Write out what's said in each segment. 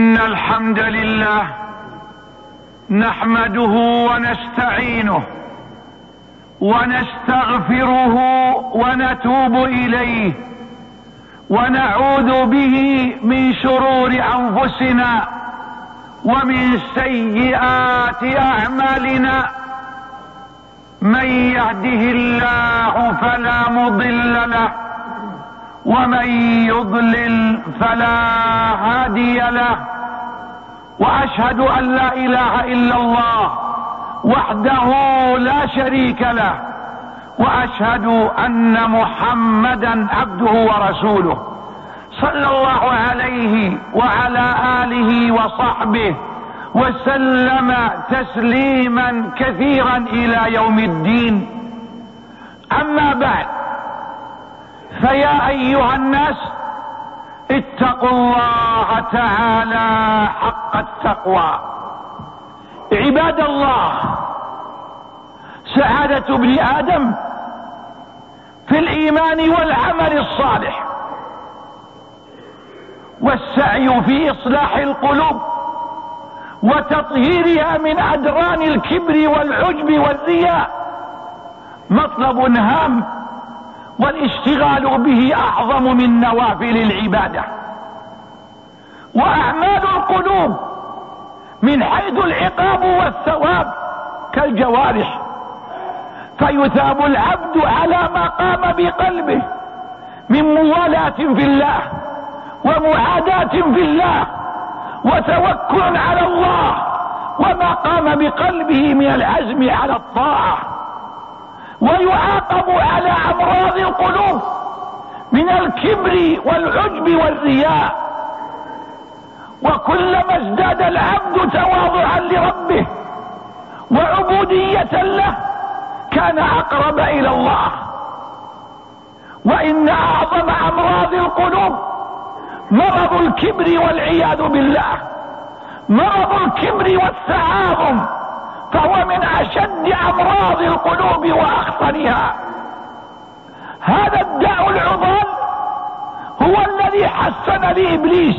إن الحمد لله نحمده ونستعينه ونستغفره ونتوب إليه ونعوذ به من شرور أنفسنا ومن سيئات أعمالنا. من يهده الله فلا مضل له ومن يضلل فلا هادي له، وأشهد أن لا إله إلا الله وحده لا شريك له، وأشهد أن محمدا عبده ورسوله صلى الله عليه وعلى آله وصحبه وسلم تسليما كثيرا إلى يوم الدين. أما بعد، فيا أيها الناس اتقوا الله تعالى حق التقوى. عباد الله، سعادة ابن آدم في الإيمان والعمل الصالح والسعي في إصلاح القلوب وتطهيرها من أدران الكبر والعجب والرياء مطلب هام، والاشتغال به أعظم من نوافل العبادة. وأعمال القلوب من حيث العقاب والثواب كالجوارح، فيثاب العبد على ما قام بقلبه من موالاة في الله ومعاداة في الله وتوكل على الله، وما قام بقلبه من العزم على الطاعة. ويعاقب على أمراض القلوب من الكبر والعجب والرياء. وكلما ازداد العبد تواضعا لربه وعبودية له كان أقرب إلى الله. وإن أعظم أمراض القلوب مرض الكبر والعياذ بالله، مرض الكبر والتعاظم، فهو من أشد أمراض القلوب وأخطرها. هذا الداء العضال هو الذي حسن لإبليس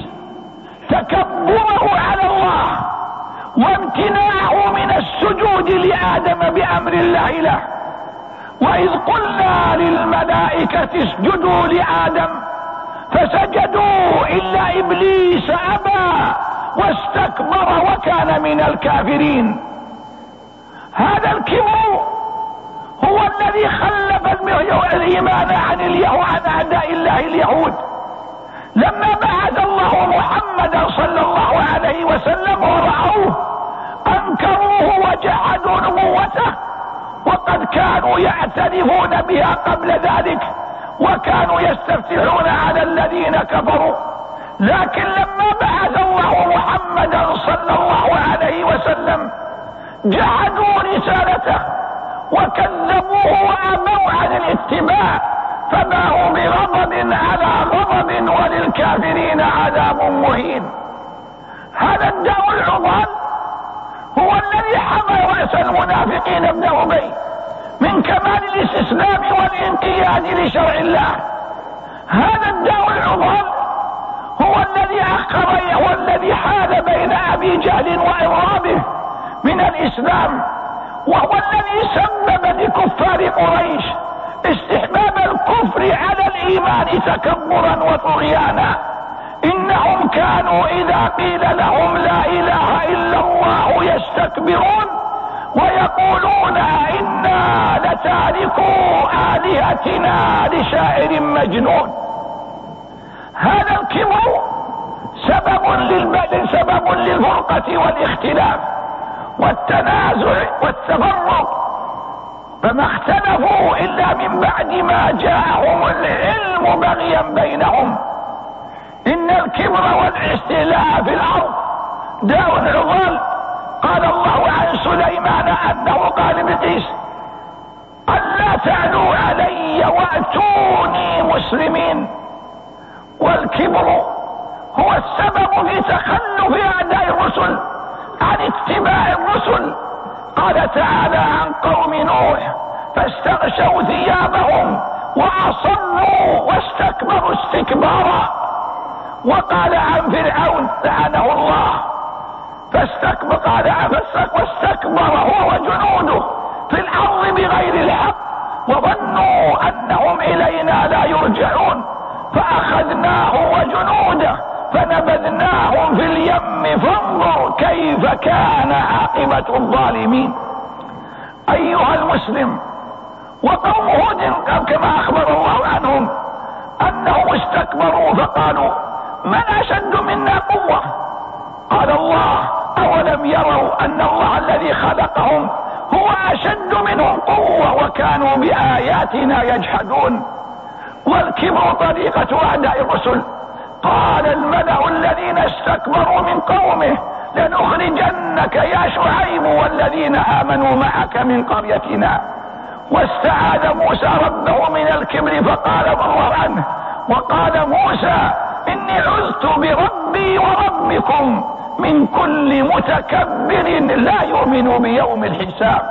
تكبره على الله وامتناعه من السجود لآدم بأمر الله له. وإذ قلنا للملائكة اسجدوا لآدم فسجدوا إلا إبليس أبى واستكبر وكان من الكافرين. هذا الكبر هو الذي خلف الإيمان عن أعداء الله اليهود. لما بعث الله محمدا صلى الله عليه وسلم ورأوه أنكروه وجحدوا نبوته، وقد كانوا يعترفون بها قبل ذلك وكانوا يستفتحون على الذين كفروا. لكن لما بعث الله محمدا صلى الله عليه وسلم جحدوا رسالته وكذبوه وأبوا عن الاتباع، فباءوا بغضب على غضب وللكافرين عذاب مهين. هذا الداء العضال هو الذي حمى رأس المنافقين ابن أبي من كمال الاستسلام والانقياد لشرع الله. هذا الداء العضال هو الذي أخر والذي حال بين أبي جهل وإرهابه من الإسلام، وهو الذي سبب لكفار قريش استحباب الكفر على الإيمان تكبرا وطغيانا. إنهم كانوا إذا قيل لهم لا إله إلا الله يستكبرون ويقولون إنا لتاركو آلهتنا لشاعر مجنون. هذا الكبر سبب للفرقة والاختلاف والتنازع والتفرق، فما اختلفوا إلا من بعد ما جاءهم العلم بغيا بينهم. إن الكبر والاستيلاء في الأرض داء عضال. قال الله عن سليمان أنه قال لبلقيس ألا تعلوا علي وأتوني مسلمين. والكبر هو السبب في تخلف أعداء الرسل عن اتباع الرسل. قال تعالى عن قوم نوح فاستغشوا ثيابهم وأصروا واستكبروا استكبارا. وقال عن فرعون لعنه الله فاستكبر، قال واستكبر هو وجنوده في الارض بغير الحق وظنوا انهم الينا لا يرجعون فاخذناه وجنوده فنبذناهم في اليم فانظر كيف كان عاقبة الظالمين. ايها المسلم، وقوم هود كما اخبر الله عنهم انهم استكبروا فقالوا من اشد منا قوة؟ قال الله اولم يروا ان الله الذي خلقهم هو اشد منهم قوة وكانوا باياتنا يجحدون. والكبر طريقة اعداء الرسل. قال الملأ الذين استكبروا من قومه لنخرجنك يا شعيب والذين آمنوا معك من قريتنا. واستعاذ موسى ربه من الكبر فقال الله عنه وقال موسى إني عذت بربي وربكم من كل متكبر لا يؤمن بيوم الحساب.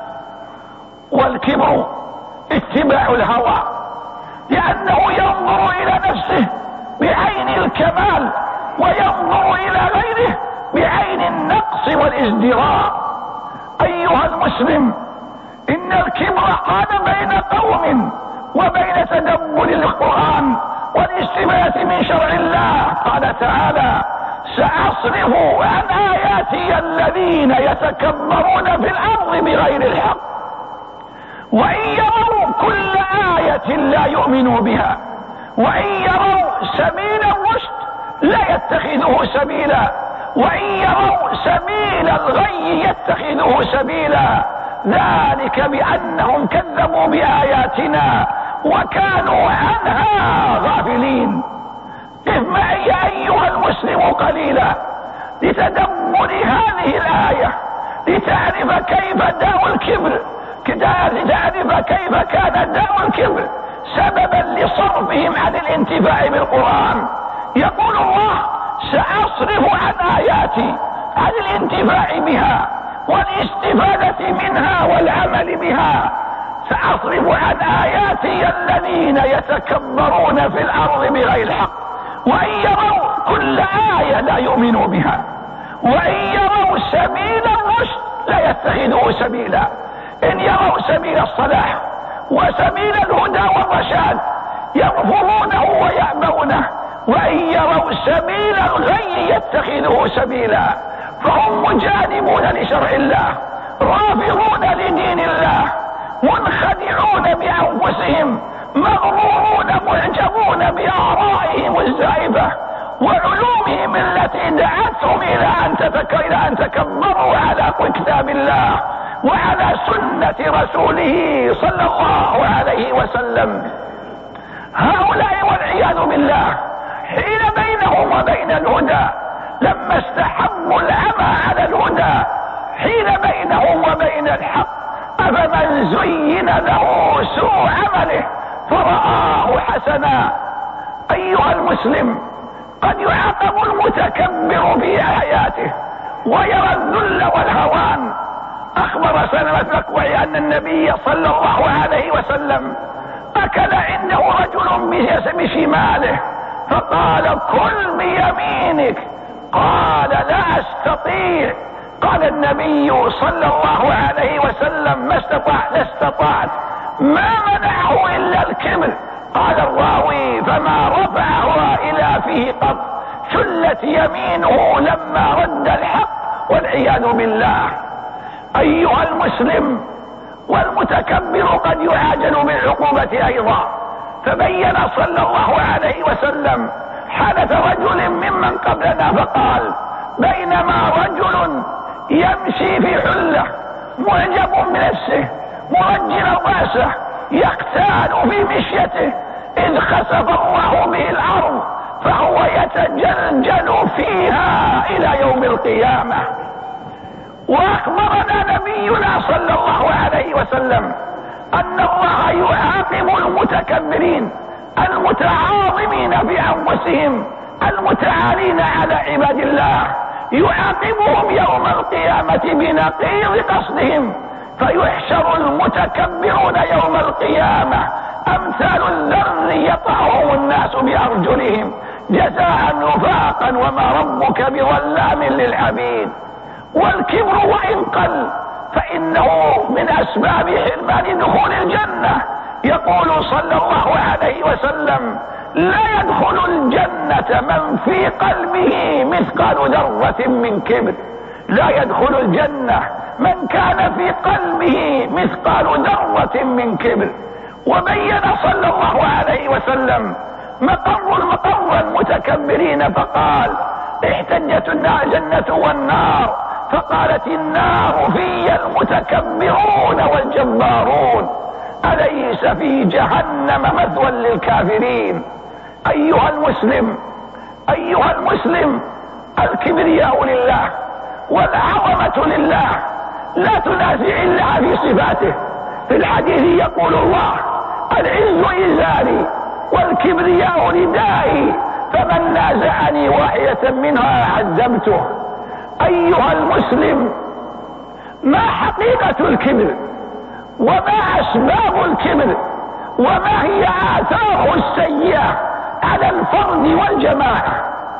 والكبر اتباع الهوى لأنه ينظر إلى نفسه بعين الكمال وينظر إلى غيره بعين النقص والازدراء. أيها المسلم، إن الكبر قام بين قوم وبين تدبر القرآن والاستفادة من شرع الله. قال تعالى سأصرف عن آياتي الذين يتكبرون في الأرض بغير الحق وإن يروا كل آية لا يؤمنوا بها وإن يروا سبيل الرشد لا يتخذه سبيلا وإن يروا سبيل الغي يتخذه سبيلا ذلك بأنهم كذبوا بآياتنا وكانوا عنها غافلين. قف معي أيها المسلم قليلا لتدبر هذه الآية لتعرف كيف داء الكبر، لتعرف كيف كان داء الكبر سببا لصرفهم عن الانتفاع بالقرآن. يقول الله سأصرف عن آياتي عن الانتفاع بها والاستفادة منها والعمل بها. سأصرف عن آياتي الذين يتكبرون في الأرض بغير الحق وإن يروا كل آية لا يؤمنوا بها وإن يروا سبيل الرشد لا يتخذوه سبيلا. إن يروا سبيل الصلاح وسبيل الهدى والرشاد يرفضونه ويأبونه وإن يروا سبيل الغي يتخذوه سبيلا. فهم مجانبون لشرع الله رافضون لدين الله منخدعون بأنفسهم مغرورون معجبون بآرائهم الزائفة وعلومهم التي دعتهم إلى أن تكبروا على كتاب الله وعلى سنة رسوله صلى الله عليه وسلم. هؤلاء والعياذ بالله حين بينهم وبين الهدى لما استحبوا العمى على الهدى حين بينهم وبين الحق أفمن زين له سوء عمله فرآه حسنا. أيها المسلم، قد يعاقب المتكبر في حياته ويرى الذل والهوان. أخبر سلمة الأكوع أن النبي صلى الله عليه وسلم أكل عنده رجل بشماله فقال كل بيمينك قال لا أستطيع. قال النبي صلى الله عليه وسلم ما استطعت ما منعه إلا الكبر. قال الراوي فما رفعها إلى فيه قط شلت يمينه لما رد الحق والعياذ بالله. أيها المسلم، والمتكبر قد يعاجل بالعقوبة أيضا. فبين صلى الله عليه وسلم حالة رجل ممن قبلنا فقال بينما رجل يمشي في حلة معجب بنفسه مرجل رأسه يقتال في مشيته إذ خسف الله به الأرض فهو يتجلجل فيها إلى يوم القيامة. وأخبرنا نبينا صلى الله عليه وسلم أن الله يعاقب المتكبرين المتعاظمين بأنفسهم المتعالين على عباد الله، يعاقبهم يوم القيامة بنقيض قصدهم فيحشر المتكبرون يوم القيامة أمثال الذر يطعهم الناس بأرجلهم جزاء وفاقا وما ربك بظلام للعبيد. والكبر وإن قل فإنه من أسباب حرمان دخول الجنة. يقول صلى الله عليه وسلم: لا يدخل الجنة من في قلبه مثقال ذرة من كبر. لا يدخل الجنة من كان في قلبه مثقال ذرة من كبر. وبين صلى الله عليه وسلم مقر المتكبرين فقال: احتجت الجنة والنار، فقالت النار: في المتكبرون والجبارون، أليس في جهنم مثوى للكافرين. أيها المسلم، الكبرياء لله والعظمة لله، لا تنازع الله في صفاته. في الحديث يقول الله: العز إزاري والكبرياء ردائي، فمن نازعني واحدة منها عذبته. أيها المسلم، ما حقيقة الكبر؟ وما أسباب الكبر؟ وما هي آثاره السيئة على الفرد والجماعة؟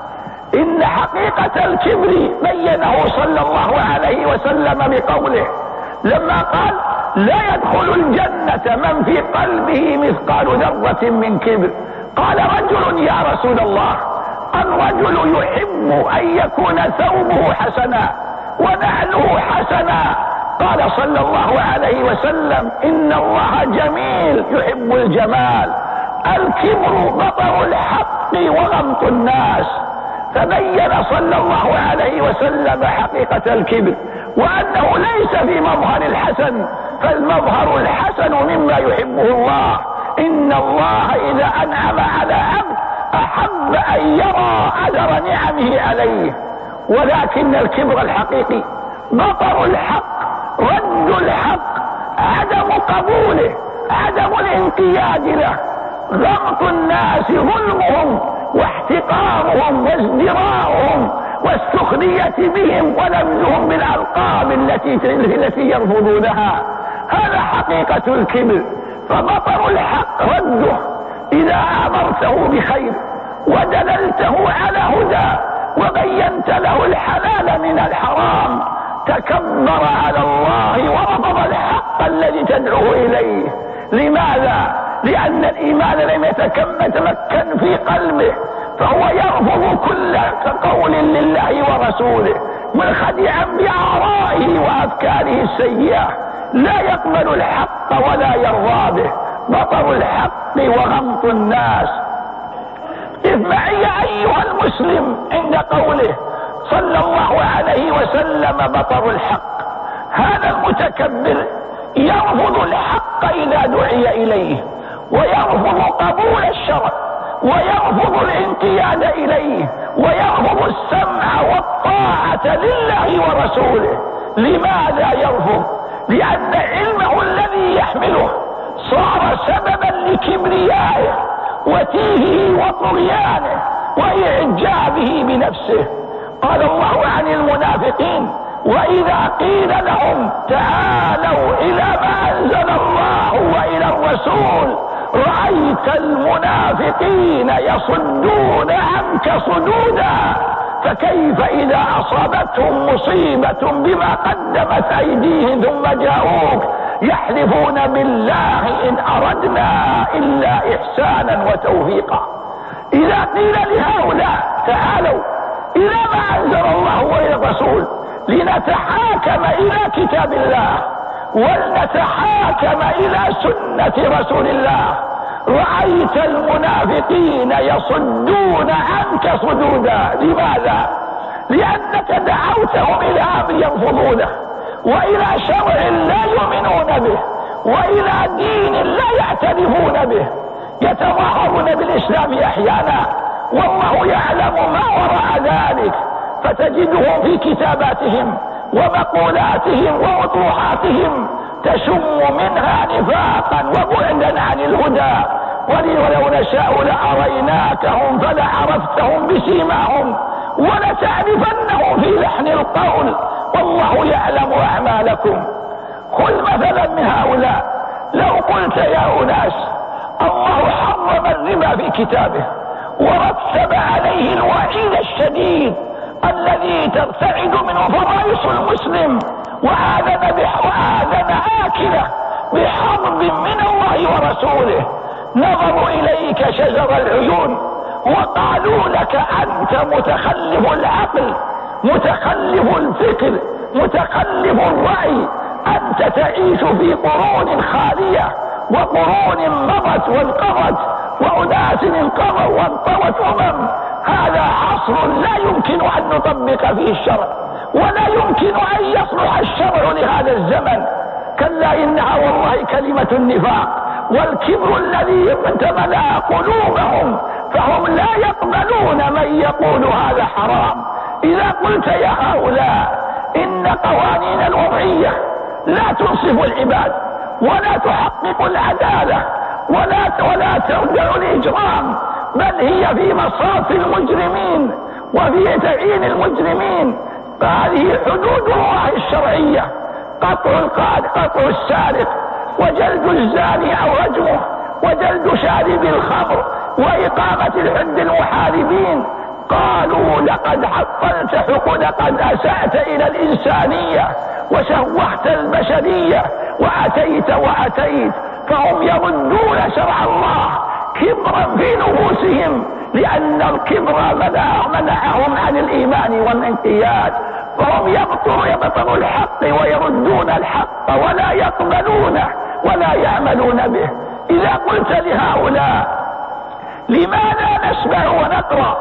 إن حقيقة الكبر بينه صلى الله عليه وسلم بقوله لما قال: لا يدخل الجنة من في قلبه مثقال ذرة من كبر. قال رجل: يا رسول الله، الرجل يحب أن يكون ثوبه حسنا ونعله حسنا. قال صلى الله عليه وسلم: إن الله جميل يحب الجمال. الكبر بطر الحق وغمط الناس. فبين صلى الله عليه وسلم حقيقة الكبر، وأنه ليس في مظهر الحسن، فالمظهر الحسن مما يحبه الله. إن الله إذا أنعم على عبد أحب أن يرى أثر نعمه عليه. ولكن الكبر الحقيقي بطر الحق، رد الحق، عدم قبوله، عدم الانقياد له، غمط الناس، ظلمهم واحتقارهم وازدراؤهم والسخرية بهم ونبذهم بالألقاب التي يرفضونها. هذا حقيقة الكبر. فبطر الحق رده إذا أمرته بخير ودللته على هدى وبينت له الحلال من الحرام، تكبر على الله ورفض الحق الذي تدعو إليه. لماذا؟ لأن الإيمان لم يتمكن في قلبه، فهو يرفض كل قول لله ورسوله منخدعا بآرائه وأفكاره السيئة، لا يقبل الحق ولا يرضى به. بطر الحق وغمط الناس. إذ معي أيها المسلم عند قوله صلى الله عليه وسلم بطر الحق. هذا المتكبر يرفض الحق إذا دعي إليه، ويرفض قبول الشرع، ويرفض الانقياد إليه، ويرفض السمع والطاعة لله ورسوله. لماذا يرفض؟ لأن علمه الذي يحمله صار سببا لكبريائه وتيهه وطغيانه وإعجابه بنفسه. قال الله عن المنافقين: وإذا قيل لهم تعالوا إلى ما أنزل الله وإلى الرسول رأيت المنافقين يصدون عنك صدودا. فكيف إذا أصابتهم مصيبة بما قدمت أيديهم ثم جاءوك يحلفون بالله إن أردنا إلا إحسانا وتوفيقا. إذا قيل لهؤلاء تعالوا إلى ما أنزل الله وإلى الرسول لنتحاكم إلى كتاب الله ولنتحاكم إلى سنة رسول الله، رأيت المنافقين يصدون عنك صدودا. لماذا؟ لأنك دعوتهم إلى أمر يرفضونه، وإلى شرع لا يؤمنون به، وإلى دين لا يعترفون به. يتظاهرون بالإسلام أحيانا والله يعلم ما وراء ذلك، فتجدهم في كتاباتهم ومقولاتهم ووضوحاتهم تشم منها نفاقا وبعدا عن الهدى. ولو نشاء لأريناكهم فلعرفتهم بسيماهم ولتعرفنهم في لحن القول والله يعلم أعمالكم. خذ مثلا من هؤلاء، لو قلت يا أناس الله حرم الربا في كتابه ورتب عليه الوعيد الشديد الذي ترتعد منه فرائص المسلم، وآذن آكله بحرب من الله ورسوله. نظروا إليك شجر العيون وقالوا لك أنت متخلف العقل، متخلف الفكر، متخلف الرأي، أنت تعيش في قرون خالية وقرون مضت وانقضت وأناس انقضوا وانطوت هذا عصر لا يمكن أن نطبق فيه الشرع، ولا يمكن أن يصلح الشرع لهذا الزمن. كلا إنها والله كلمة النفاق والكبر الذي امتلأ قلوبهم، فهم لا يقبلون من يقول هذا حرام. إذا قلت يا هؤلاء إن قوانين الوضعية لا تنصف العباد ولا تحقق العدالة ولا تردع الإجرام، بل هي في مصاف المجرمين وفي تعيين المجرمين، فهذه حدود الله الشرعية: قطع السارق، وجلد الزاني أو رجمه، وجلد شارب الخمر، وإقامة الحد المحاربين. قالوا لقد عطلت لقد أسأت إلى الإنسانية وشوهت البشرية وأتيت، فهم يردون شرع الله كبرا في نفوسهم، لأن الكبر منعهم عن الإيمان والانقياد، فهم يبطلوا الحق ويردون الحق ولا يقبلونه ولا يعملون به. إذا قلت لهؤلاء لماذا نسمع ونقرأ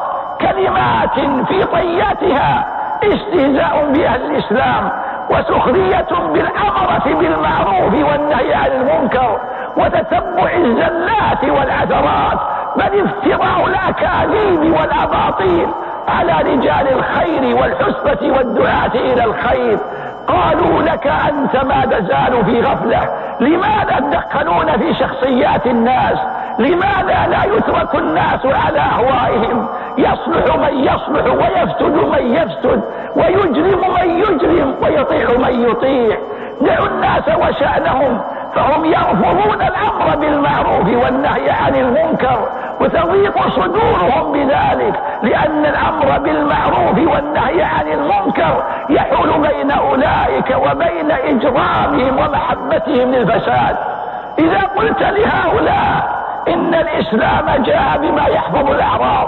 كلمات في طياتها استهزاء بأهل الإسلام وسخرية بالأمر بالمعروف والنهي عن المنكر وتتبع الزلات والعثرات، بل افتراء الأكاذيب والأباطيل على رجال الخير والحسبة والدعاة إلى الخير؟ قالوا لك أنت ما تزال في غفلة. لماذا تدخلون في شخصيات الناس؟ لماذا لا يترك الناس على أهوائهم؟ يصلح من يصلح ويفسد من يفسد ويجرم من يجرم ويطيع من يطيع. دعوا الناس وشأنهم، فهم يرفضون الأمر بالمعروف والنهي عن المنكر وتضيق صدورهم بذلك، لأن الأمر بالمعروف والنهي عن المنكر يحول بين أولئك وبين إجرامهم ومحبتهم للفساد. إذا قلت لهؤلاء إن الإسلام جاء بما يحفظ الأعراض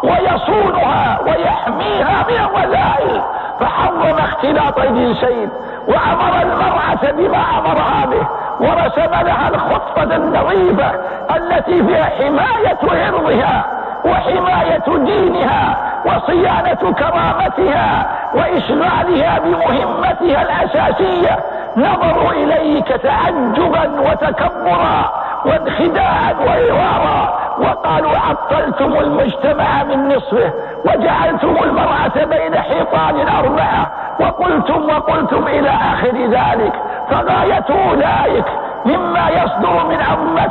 ويصونها ويحميها من الرذائل، فحرم اختلاط الجنسين وأمر المرأة بما أمرها به، ورسم لها الخطة النظيفة التي فيها حماية عرضها وحماية دينها وصيانة كرامتها وإشغالها بمهمتها الأساسية. نظروا إليك تعجبا وتكبرا وانخداعا وإغارا، وقالوا عطلتم المجتمع من نصفه وجعلتم المرأة بين حيطان أربعة وقلتم إلى آخر ذلك. فغاية أولئك مما يصدر من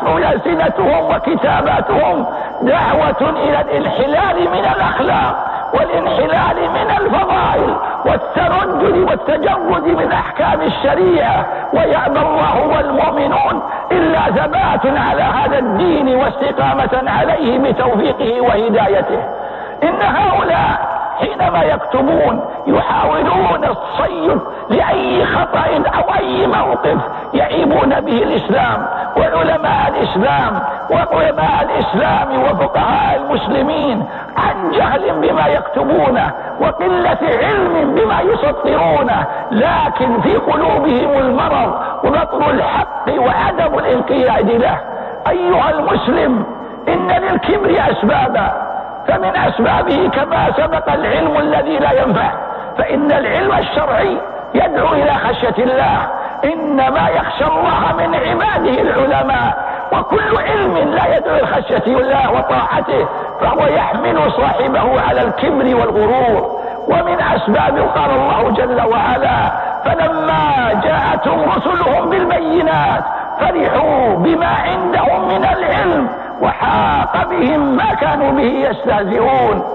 ألسنتهم وكتاباتهم دعوة إلى الانحلال من الأخلاق والانحلال من الفضائل والتردد والتجرد من أحكام الشريعة، ويأبى الله والمؤمنون إلا ثبات على هذا الدين واستقامة عليه بتوفيقه وهدايته. إن هؤلاء حينما يكتبون يحاولون الصيد لأي خطأ أو أي موقف يعيبون به الإسلام وعلماء الإسلام وعلماء الإسلام وفقهاء المسلمين عن جهل بما يكتبونه وقلة علم بما يسطرونه، لكن في قلوبهم المرض وبطر الحق وعدم الانقياد له. أيها المسلم، إن للكبر أسبابا، فمن أسبابه كما سبق العلم الذي لا ينفع، فإن العلم الشرعي يدعو إلى خشية الله، إنما يخشى الله من عباده العلماء، وكل علم لا يدعو إلى خشية الله وطاعته فهو يحمل صاحبه على الكبر والغرور. ومن أسباب قال الله جل وعلا: فلما جاءتهم رسلهم بالبينات فرحوا بما عندهم من العلم وحاق بهم ما كانوا به يستهزئون.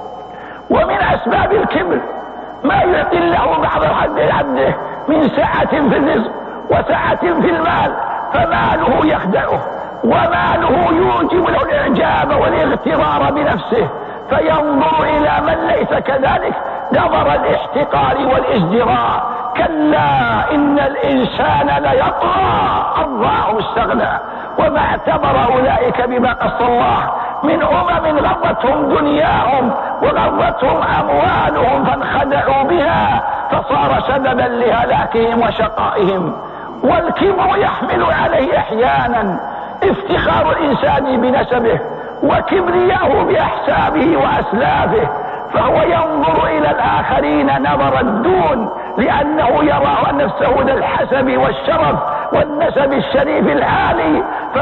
ومن أسباب الكبر ما يعطي الله بعض عبده من سعة في الرزق وسعة في المال فماله يخدعه، وماله يوجب له الاعجاب والاغترار بنفسه، فينظر الى من ليس كذلك نظر الاحتقار والازدراء. كلا ان الانسان ليطغى ان رآه استغنى. وما اعتبر اولئك بما قص الله من غرتهم دنياهم وغرتهم اموالهم فانخدعوا بها فصار سببا لهلاكهم وشقائهم. والكبر يحمل عليه احيانا افتخار الانسان بنسبه وكبرياه باحسابه واسلافه، فهو ينظر الى الاخرين نظر الدون لانه يرى نفسه ذا الحسب والشرف والنسب الشريف العالي،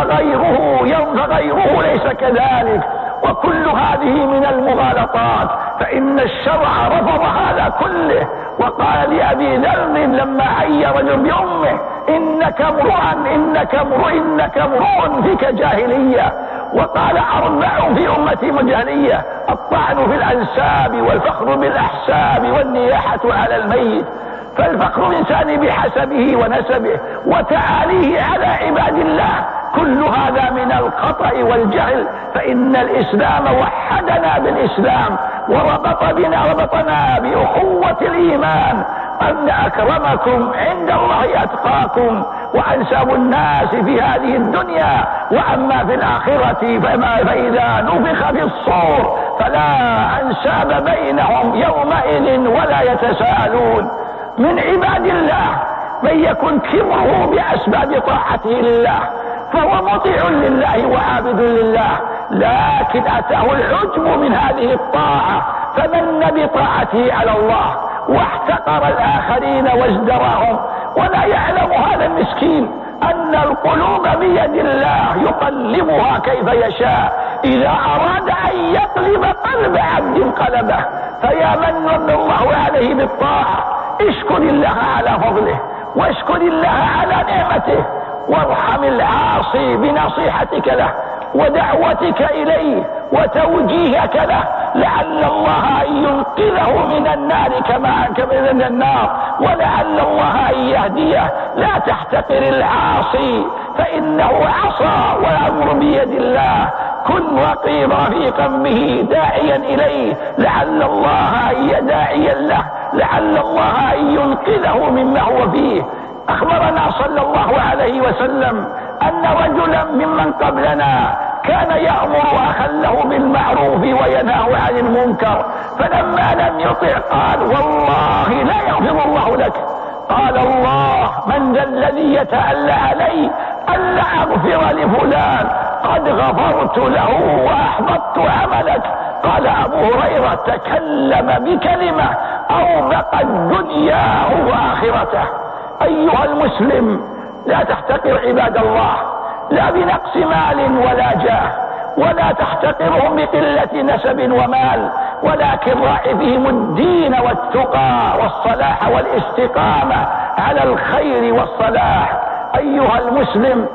فغيره ليس كذلك. وكل هذه من المغالطات، فإن الشرع رفض هذا كله. وقال لأبي ذر لما عي رجل بأمه إنك امرؤ فيك جاهلية. وقال 4 في أمتي مجهلية: الطعن في الأنساب والفخر بالأحساب والنياحة على الميت. فالفخر الإنسان بحسبه ونسبه وتعاليه على عباد الله كل هذا من الخطأ والجهل. فإن الإسلام وحدنا بالإسلام وربطنا بأخوة الإيمان، أن أكرمكم عند الله أتقاكم، وأنساب الناس في هذه الدنيا وأما في الآخرة فإذا نفخ في الصور فلا أنساب بينهم يومئذ ولا يتساءلون. من عباد الله من يكن كبره بأسباب طاعته لله فهو مطيع لله وعابد لله، لكن أتاه العجب من هذه الطاعة فمن بطاعته على الله واحتقر الآخرين وازدراهم. ولا يعلم هذا المسكين أن القلوب بيد الله يقلبها كيف يشاء، إذا أراد أن يقلب قلب عبد قلبه. فيا من الله عليه بالطاعة اشكر الله على فضله واشكر الله على نعمته، وارحم العاصي بنصيحتك له ودعوتك إليه وتوجيهك له، لعل الله أن ينقذه من النار كما من النار، ولعل الله أن يهديه. لا تحتقر العاصي فإنه عصى والأمر بيد الله. كن رفيقا به داعيا إليه، لعل الله أن داعيا له، لعل الله أن ينقذه مما هو فيه. أخبرنا صلى الله عليه وسلم أن رجلا ممن قبلنا كان يأمر أخا له بالمعروف وينهى عن المنكر، فلما لم يطع قال: والله لا يغفر الله لك. قال: الله من ذا الذي يتألى علي ألا أغفر لفلان؟ قد غفرت له وأحبطت عملك. قال أبو هريرة: تكلم بكلمة أوبقت دنياه وآخرته. أيها المسلم، لا تحتقر عباد الله لا بنقص مال ولا جاه، ولا تحتقرهم بقلة نسب ومال، ولكن راعي فيهم الدين والتقى والصلاح والاستقامة على الخير والصلاح. أيها المسلم،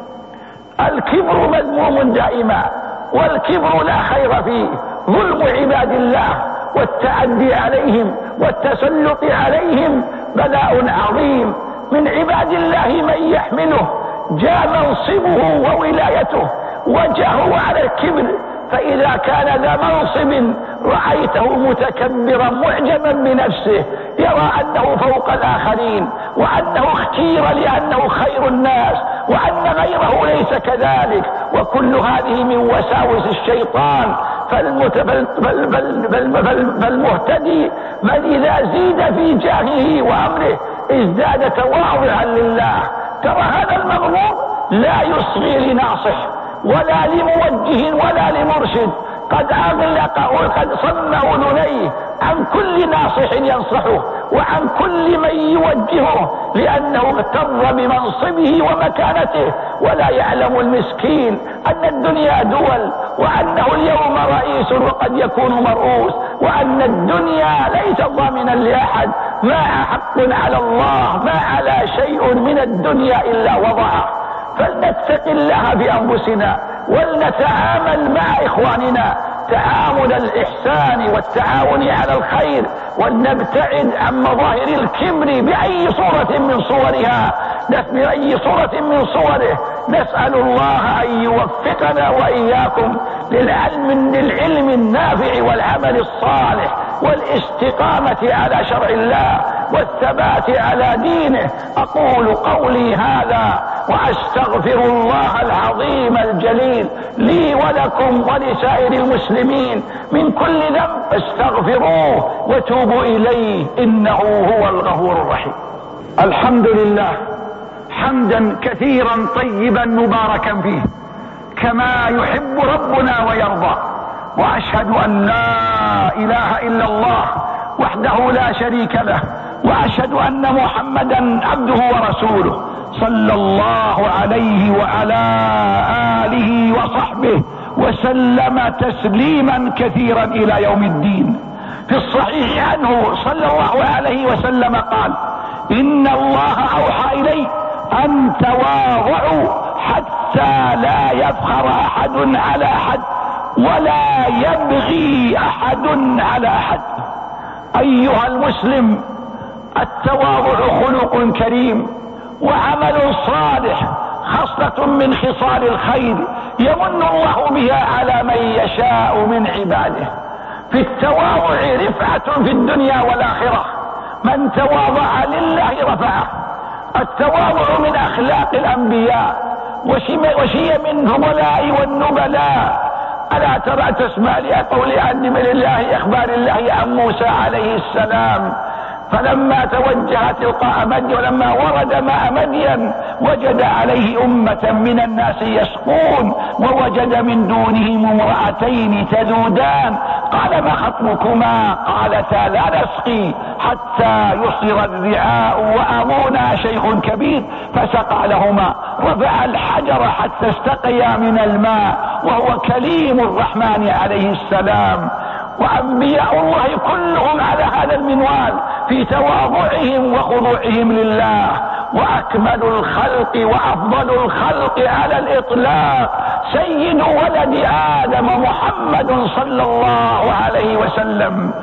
الكبر مذموم دائما، والكبر لا خير فيه. ظلم عباد الله والتعدي عليهم والتسلط عليهم بلاء عظيم. من عباد الله من يحمله جاء منصبه وولايته وجهه على الكبر، فإذا كان ذا منصب رأيته متكبرا معجبا بنفسه، يرى أنه فوق الآخرين وأنه اختير لأنه خير الناس وأن غيره ليس كذلك. وكل هذه من وساوس الشيطان. فالمهتدي من إذا زيد في جاهه وأمره ازداد تواضعا لله. ترى هذا المغرور لا يصغي لناصح ولا لموجه ولا لمرشد، قد أغلق وقد صم أذنيه عن كل ناصح ينصحه وعن كل من يوجهه، لأنه اغتر بمنصبه ومكانته. ولا يعلم المسكين أن الدنيا دول، وأنه اليوم رئيس وقد يكون مرؤوس، وأن الدنيا ليست ضامنا لأحد. ما حق على الله، ما على شيء من الدنيا إلا وضعه. فلنتق الله في أنفسنا ولنتعامل مع إخواننا تعامل الإحسان والتعاون على الخير، ولنبتعد عن مظاهر الكبر بأي صورة من صورها. من أي صورة من صوره. نسأل الله أن يوفقنا وإياكم للعلم النافع والعمل الصالح والاستقامة على شرع الله والثبات على دينه. أقول قولي هذا وأستغفر الله العظيم الجليل لي ولكم ولسائر المسلمين من كل ذنب، استغفروه وتوبوا إليه إنه هو الغفور الرحيم. الحمد لله حمدا كثيرا طيبا مباركا فيه كما يحب ربنا ويرضى، وأشهد أن لا إله إلا الله وحده لا شريك له، وأشهد أن محمدا عبده ورسوله صلى الله عليه وعلى آله وصحبه وسلم تسليما كثيرا إلى يوم الدين. في الصحيح عنه صلى الله عليه وسلم قال: إن الله أوحى إلي أن تواضعوا حتى لا يفخر أحد على أحد ولا يبغي أحد على أحد. أيها المسلم، التواضع خلق كريم وعمل صالح، خصلة من خصال الخير يمن الله بها على من يشاء من عباده. في التواضع رفعة في الدنيا والآخرة، من تواضع لله رفعه. التواضع من أخلاق الأنبياء وشيم النبلاء والنبلاء. ألا ترى تسمع لقول عن من الله أخبار الله عن موسى عليه السلام، فلما توجه تلقاء مدين ولما ورد ماء مدين وجد عليه أمة من الناس يسقون ووجد من دونهم امرأتين تذودان، قال: ما خطبكما؟ قالتا: لا نسقي حتى يصدر الرعاء وأبونا شيخ كبير، فسقى لهما. رفع الحجر حتى استقيا من الماء، وهو كليم الرحمن عليه السلام. وأنبياء الله كلهم على هذا المنوال في تواضعهم وخضوعهم لله. وأكمل الخلق وأفضل الخلق على الإطلاق سيد ولد آدم محمد صلى الله عليه وسلم،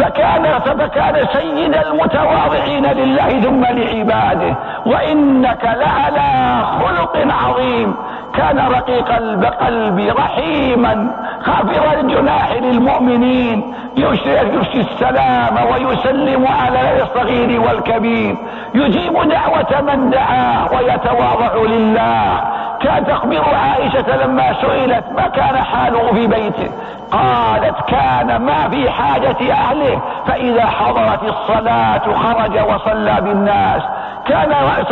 فكان سيد المتواضعين لله ثم لعباده. وإنك لعلى خلق عظيم. كان رقيق القلب رحيما خافر الجناح للمؤمنين، يشفي السلام ويسلم على الصغير والكبير، يجيب دعوة من دعاه ويتواضع لله. كان تخبر عائشة لما سئلت ما كان حاله في بيته، قالت: كان ما في حاجة أهله، فإذا حضرت الصلاة خرج وصلى بالناس. كان رأس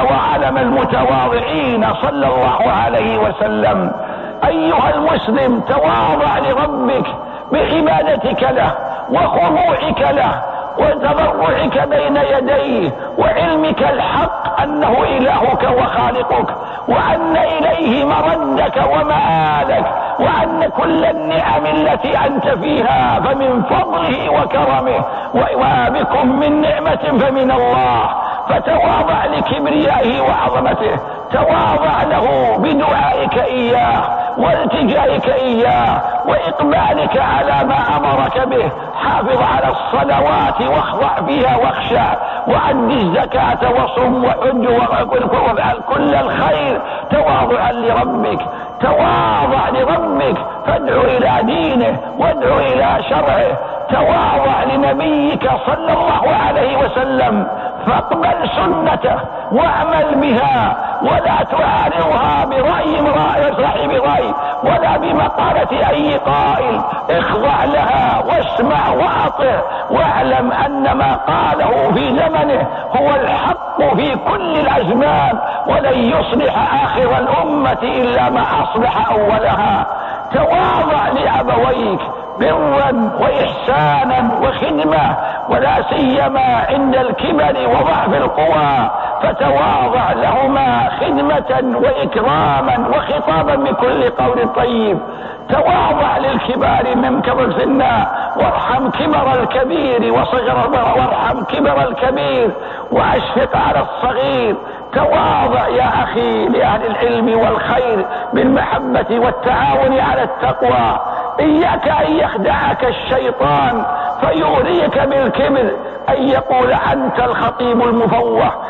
المتواضعين صلى الله عليه وسلم. أيها المسلم، تواضع لربك بعبادتك له وخضوعك له وتضرعك بين يديه وعلمك الحق أنه إلهك وخالقك، وأن إليه مردك ومآلك، وأن كل النعم التي أنت فيها فمن فضله وكرمه، وما بكم من نعمة فمن الله. فتواضع لكبريائه وعظمته، تواضع له بدعائك إياه والتجائك إياه وإقبالك على ما أمرك به. حافظ على الصلوات واخضع فيها واخشع، وأد الزكاة وصم وحج وافعل كل الخير تواضعا لربك. تواضع لربك، فادعو إلى دينه وادعو إلى شرعه. تواضع لنبيك صلى الله عليه وسلم، فاقبل سنته واعمل بها، ولا تعارضها برأي صاحب رأي ولا بمقالة أي قائل. اخضع لها واسمع وأطع، واعلم أن ما قاله في زمنه هو الحق في كل الأزمان، ولن يصلح آخر الأمة إلا ما أصلح أولها. تواضع لأبويك برا وإحسانا وخدمة، ولا سيما عند الكبر وضعف القوى، فتواضع لهما خدمة وإكراما وخطابا بكل قول طيب. تواضع للكبار من كبر سنا، وارحم كبر الكبير وارحم كبر الكبير واشفق على الصغير. تواضع يا أخي لأهل العلم والخير بالمحبة والتعاون على التقوى. إياك أن يخدعك الشيطان فيغريك بالكبر، أن يقول: أنت الخطيب المفوه،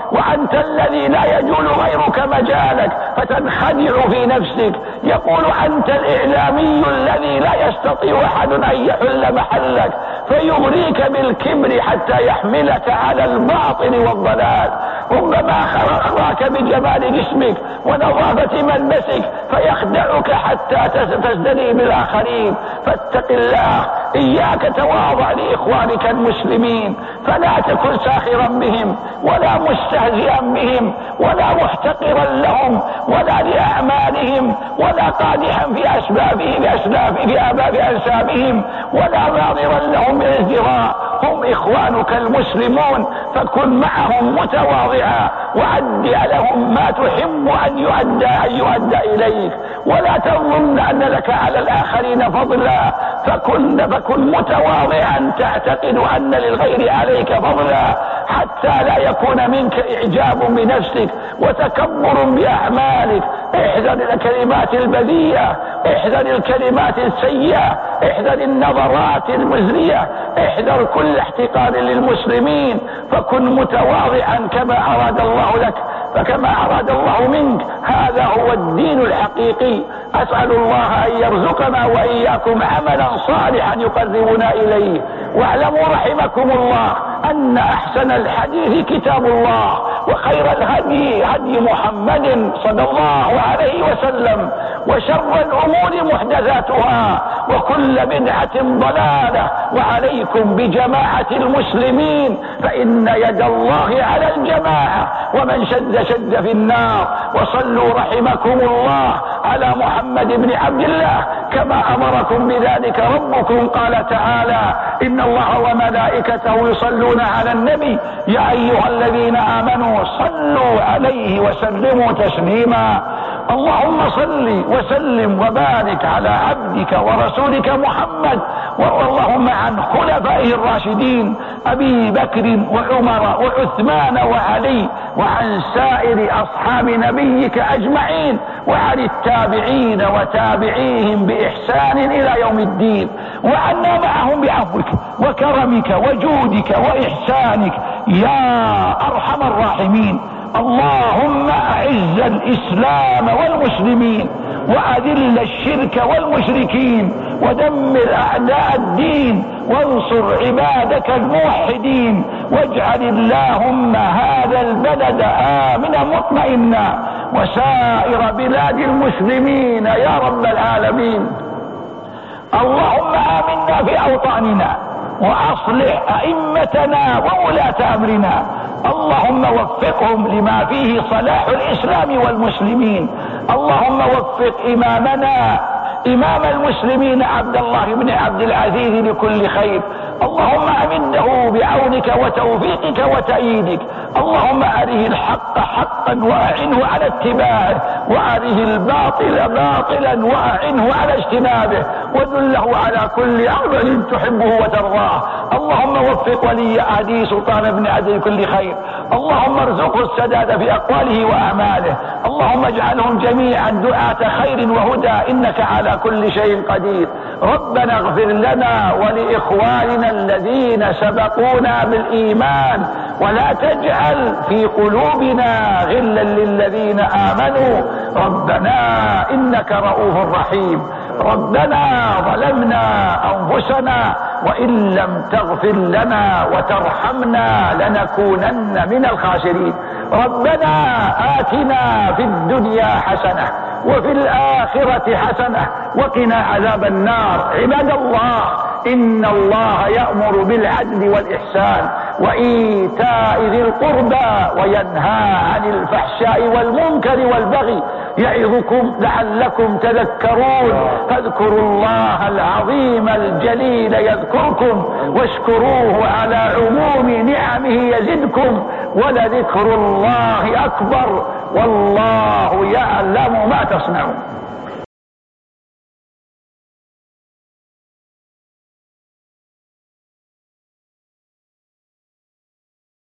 وأنت الذي لا يجول غيرك مجالك فتنخدع في نفسك. يقول أنت الإعلامي الذي لا يستطيع أحد أن يحل محلك فيغريك بالكبر حتى يحملك على الباطل والضلال. ربما أغراك بجمال جسمك ونظافة ملبسك فيخدعك حتى تزدري بالآخرين. فاتق الله، إياك تواضع لإخوانك المسلمين، فلا تكن ساخرا بهم ولا مستهزئا بهم ولا محتقرا لهم ولا لأعمالهم ولا قادحا في أنسابهم ولا ناظرا لهم بالازدراء. هم إخوانك المسلمون، فكن معهم متواضعا وأدي لهم ما تحب أن يؤدى إليك، ولا تظن أن لك على الآخرين فضلا، فكن متواضعا تعتقد أن للغير عليك فضلا، حتى لا يكون منك إعجاب بنفسك وتكبر بأعمالك. احذر الكلمات البذيئة، احذر الكلمات السيئة، احذر النظرات المزرية، احذر كل احتقار للمسلمين، فكن متواضعا كما أراد الله لك فكما أراد الله منك. هذا هو الدين الحقيقي. أسأل الله أن يرزقنا وإياكم عملا صالحا يقربنا إليه. واعلموا رحمكم الله أن أحسن الحديث كتاب الله، وخير الهدي هدي محمد صلى الله عليه وسلم، وشر الأمور محدثاتها، وكل بدعة ضلالة. وعليكم بجماعة المسلمين، فإن يد الله على الجماعة، ومن شد في النار. وصلوا رحمكم الله على محمد بن عبد الله كما أمركم بذلك ربكم. قال تعالى: إن الله وملائكته يصلون على النبي يا أيها الذين آمنوا صلوا عليه وسلموا تسليما. اللهم صل وسلم وبارك على عبدك ورسولك محمد، اللهم عن خلفائه الراشدين أبي بكر وعمر وعثمان وعلي، وعن سائر أصحاب نبيك أجمعين، وعن التابعين وتابعيهم بإحسان إلى يوم الدين، وعنا معهم بعفوك وكرمك وجودك وإحسانك يا أرحم الراحمين. اللهم أعز الإسلام والمسلمين، وأذل الشرك والمشركين، ودمر أعداء الدين، وانصر عبادك الموحدين، واجعل اللهم هذا البلد آمنا مطمئنا، وسائر بلاد المسلمين يا رب العالمين. اللهم آمنا في أوطاننا، وأصلح أئمتنا وولاة أمرنا، اللهم وفقهم لما فيه صلاح الإسلام والمسلمين. اللهم وفق إمامنا إمام المسلمين عبد الله بن عبد العزيز لكل خير، اللهم أمده بعونك وتوفيقك وتأييدك. اللهم أره الحق حقا وأعنه على اتباعه، وأره الباطل باطلا وأعنه على اجتنابه، ودله على كل أمر تحبه وترضاه. اللهم وفق ولي عهده سلطان بن عدي لكل خير، اللهم ارزقه السداد في أقواله وأعماله، اللهم اجعلهم جميعا دعاة خير وهدى، إنك على كل شيء قدير. ربنا اغفر لنا ولإخواننا الذين سبقونا بالإيمان، ولا تجعل في قلوبنا غلا للذين آمنوا، ربنا إنك رؤوف رحيم. ربنا ظلمنا أنفسنا، وإن لم تغفر لنا وترحمنا لنكونن من الخاسرين. ربنا آتنا في الدنيا حسنة وفي الآخرة حسنة وقنا عذاب النار. عباد الله، إن الله يأمر بالعدل والإحسان وإيتاء ذي القربى وينهى عن الفحشاء والمنكر والبغي، يعظكم لعلكم تذكرون. فاذكروا الله العظيم الجليل يذكركم، واشكروه على عموم نعمه يزدكم، ولذكر الله أكبر، والله يعلم ما تصنعون.